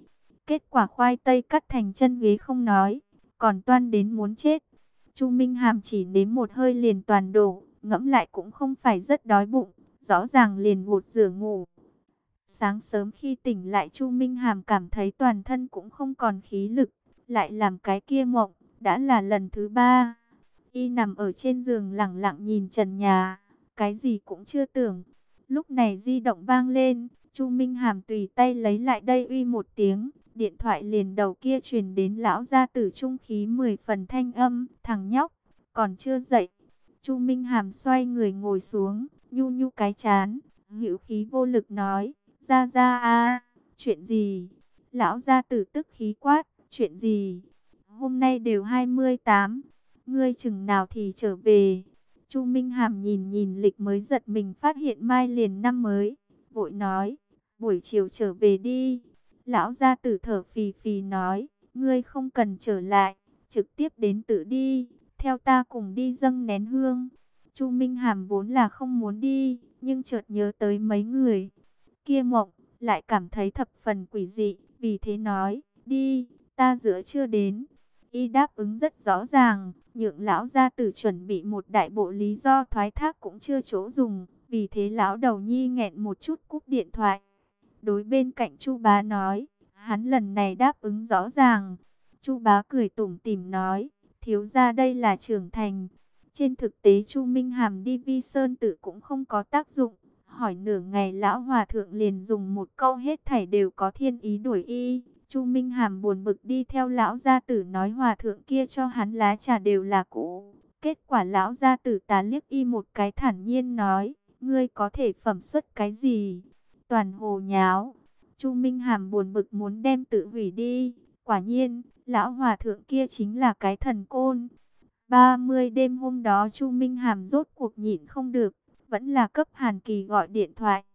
Kết quả khoai tây cắt thành chân ghế không nói, còn toan đến muốn chết. Chu Minh Hàm chỉ nếm một hơi liền toàn đổ, ngẫm lại cũng không phải rất đói bụng, rõ ràng liền gột rửa ngủ. Sáng sớm khi tỉnh lại Chu Minh Hàm cảm thấy toàn thân cũng không còn khí lực, lại làm cái kia mộng, đã là lần thứ ba. Y nằm ở trên giường lẳng lặng nhìn trần nhà, cái gì cũng chưa tưởng. Lúc này di động vang lên, Chu Minh Hàm tùy tay lấy lại đây uy một tiếng, điện thoại liền đầu kia truyền đến lão gia tử trung khí mười phần thanh âm, thằng nhóc, còn chưa dậy. Chu Minh Hàm xoay người ngồi xuống, nhu nhu cái chán, hữu khí vô lực nói, ra ra a, chuyện gì? Lão gia tử tức khí quát, chuyện gì? Hôm nay đều hai mươi tám, ngươi chừng nào thì trở về? Chu Minh Hàm nhìn nhìn lịch mới giật mình phát hiện mai liền năm mới, vội nói, buổi chiều trở về đi. Lão gia tử thở phì phì nói, ngươi không cần trở lại, trực tiếp đến tự đi, theo ta cùng đi dâng nén hương. Chu Minh Hàm vốn là không muốn đi, nhưng chợt nhớ tới mấy người kia mộng, lại cảm thấy thập phần quỷ dị, vì thế nói, đi, ta giữa chưa đến. Y đáp ứng rất rõ ràng, nhượng lão gia tử chuẩn bị một đại bộ lý do thoái thác cũng chưa chỗ dùng, vì thế lão đầu nhi nghẹn một chút cúp điện thoại. Đối bên cạnh Chu Bá nói, hắn lần này đáp ứng rõ ràng. Chu Bá cười tủm tỉm nói, thiếu gia đây là trưởng thành. Trên thực tế Chu Minh Hàm đi Vi Sơn Tự cũng không có tác dụng. Hỏi nửa ngày lão hòa thượng liền dùng một câu hết thảy đều có thiên ý đuổi y. Chu Minh Hàm buồn bực đi theo lão gia tử nói hòa thượng kia cho hắn lá trà đều là cũ. Kết quả lão gia tử tá liếc y một cái thản nhiên nói, ngươi có thể phẩm xuất cái gì? Toàn hồ nháo. Chu Minh Hàm buồn bực muốn đem tự hủy đi. Quả nhiên, lão hòa thượng kia chính là cái thần côn. ba mươi đêm hôm đó Chu Minh Hàm rốt cuộc nhịn không được, vẫn là cấp Hàn Kỳ gọi điện thoại.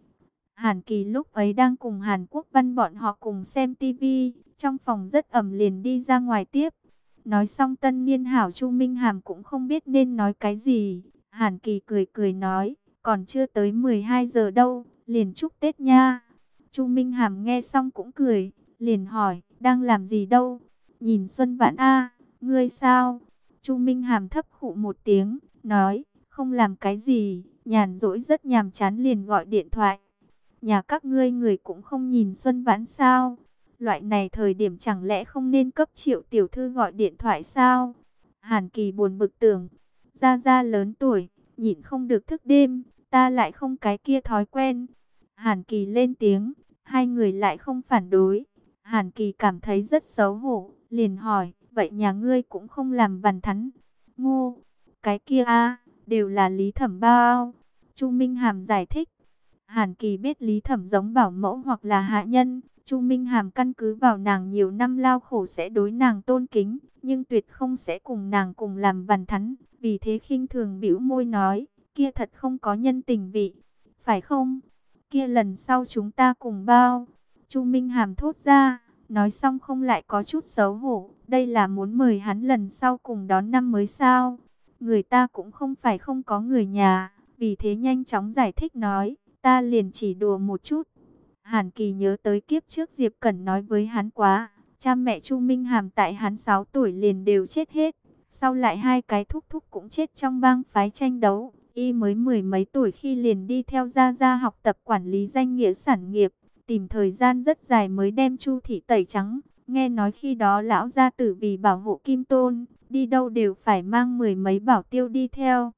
Hàn Kỳ lúc ấy đang cùng Hàn Quốc Văn bọn họ cùng xem tivi, trong phòng rất ẩm liền đi ra ngoài tiếp. Nói xong tân niên hảo Chu Minh Hàm cũng không biết nên nói cái gì. Hàn Kỳ cười cười nói, còn chưa tới mười hai giờ đâu, liền chúc Tết nha. Chu Minh Hàm nghe xong cũng cười, liền hỏi, đang làm gì đâu? Nhìn Xuân Vãn a, ngươi sao? Chu Minh Hàm thấp khụ một tiếng, nói, không làm cái gì, nhàn rỗi rất nhàm chán liền gọi điện thoại. Nhà các ngươi người cũng không nhìn Xuân Vãn sao? Loại này thời điểm chẳng lẽ không nên cấp Triệu tiểu thư gọi điện thoại sao? Hàn Kỳ buồn bực tưởng, Gia Gia lớn tuổi, nhịn không được thức đêm, ta lại không cái kia thói quen. Hàn Kỳ lên tiếng, hai người lại không phản đối. Hàn Kỳ cảm thấy rất xấu hổ, liền hỏi, vậy nhà ngươi cũng không làm vằn thắn? Ngô, cái kia a, đều là Lý Thẩm bao. Chu Minh Hàm giải thích. Hàn Kỳ biết Lý Thẩm giống bảo mẫu hoặc là hạ nhân, Chu Minh Hàm căn cứ vào nàng nhiều năm lao khổ sẽ đối nàng tôn kính, nhưng tuyệt không sẽ cùng nàng cùng làm vằn thắn, vì thế khinh thường bĩu môi nói, kia thật không có nhân tình vị, phải không? Kia lần sau chúng ta cùng bao. Chu Minh Hàm thốt ra, nói xong không lại có chút xấu hổ, đây là muốn mời hắn lần sau cùng đón năm mới sao? Người ta cũng không phải không có người nhà, vì thế nhanh chóng giải thích nói, ta liền chỉ đùa một chút. Hàn Kỳ nhớ tới kiếp trước Diệp Cẩn nói với hắn quá, cha mẹ Chu Minh Hàm tại hắn sáu tuổi liền đều chết hết, sau lại hai cái thúc thúc cũng chết trong bang phái tranh đấu, y mới mười mấy tuổi khi liền đi theo Gia Gia học tập quản lý danh nghĩa sản nghiệp, tìm thời gian rất dài mới đem Chu thị tẩy trắng. Nghe nói khi đó lão gia tử vì bảo hộ Kim Tôn, đi đâu đều phải mang mười mấy bảo tiêu đi theo.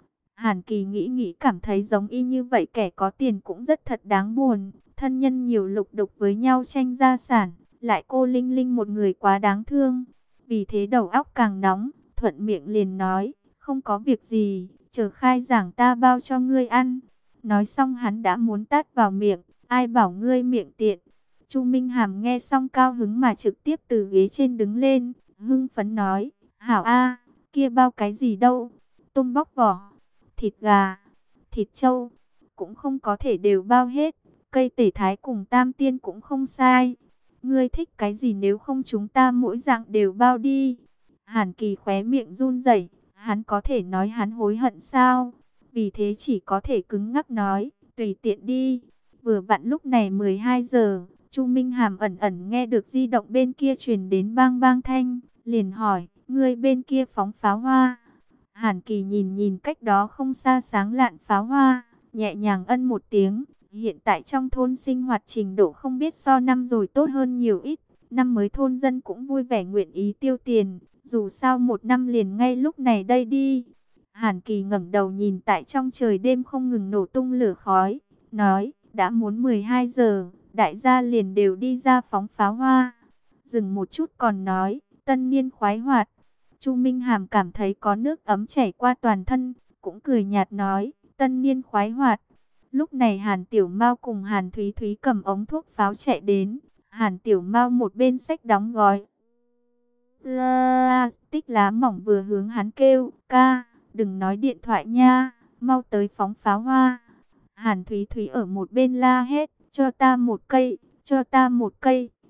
Hàn Kỳ nghĩ nghĩ cảm thấy giống y như vậy kẻ có tiền cũng rất thật đáng buồn. Thân nhân nhiều lục đục với nhau tranh gia sản, lại cô Linh Linh một người quá đáng thương. Vì thế đầu óc càng nóng, thuận miệng liền nói, không có việc gì, chờ khai giảng ta bao cho ngươi ăn. Nói xong hắn đã muốn tát vào miệng, ai bảo ngươi miệng tiện. Chu Minh Hàm nghe xong cao hứng mà trực tiếp từ ghế trên đứng lên, hưng phấn nói, hảo a, kia bao cái gì đâu, tôm bóc vỏ, thịt gà, thịt trâu, cũng không có thể đều bao hết, cây tể thái cùng tam tiên cũng không sai. Ngươi thích cái gì nếu không chúng ta mỗi dạng đều bao đi. Hàn Kỳ khóe miệng run rẩy, hắn có thể nói hắn hối hận sao? Vì thế chỉ có thể cứng ngắc nói, tùy tiện đi. Vừa vặn lúc này mười hai giờ, Chu Minh Hàm ẩn ẩn nghe được di động bên kia truyền đến bang bang thanh, liền hỏi, ngươi bên kia phóng pháo hoa. Hàn Kỳ nhìn nhìn cách đó không xa sáng lạn pháo hoa, nhẹ nhàng ân một tiếng. Hiện tại trong thôn sinh hoạt trình độ không biết so năm rồi tốt hơn nhiều ít. Năm mới thôn dân cũng vui vẻ nguyện ý tiêu tiền, dù sao một năm liền ngay lúc này đây đi. Hàn Kỳ ngẩng đầu nhìn tại trong trời đêm không ngừng nổ tung lửa khói, nói, đã muốn mười hai giờ, đại gia liền đều đi ra phóng pháo hoa. Dừng một chút còn nói, tân niên khoái hoạt. Chu Minh Hàm cảm thấy có nước ấm chảy qua toàn thân, cũng cười nhạt nói, tân niên khoái hoạt. Lúc này Hàn Tiểu Mao cùng Hàn Thúy Thúy cầm ống thuốc pháo chạy đến. Hàn Tiểu Mao một bên xách đóng gói plastic lá mỏng vừa hướng hắn kêu, ca, đừng nói điện thoại nha, mau tới phóng pháo hoa. Hàn Thúy Thúy ở một bên la hét, cho ta một cây, cho ta một cây.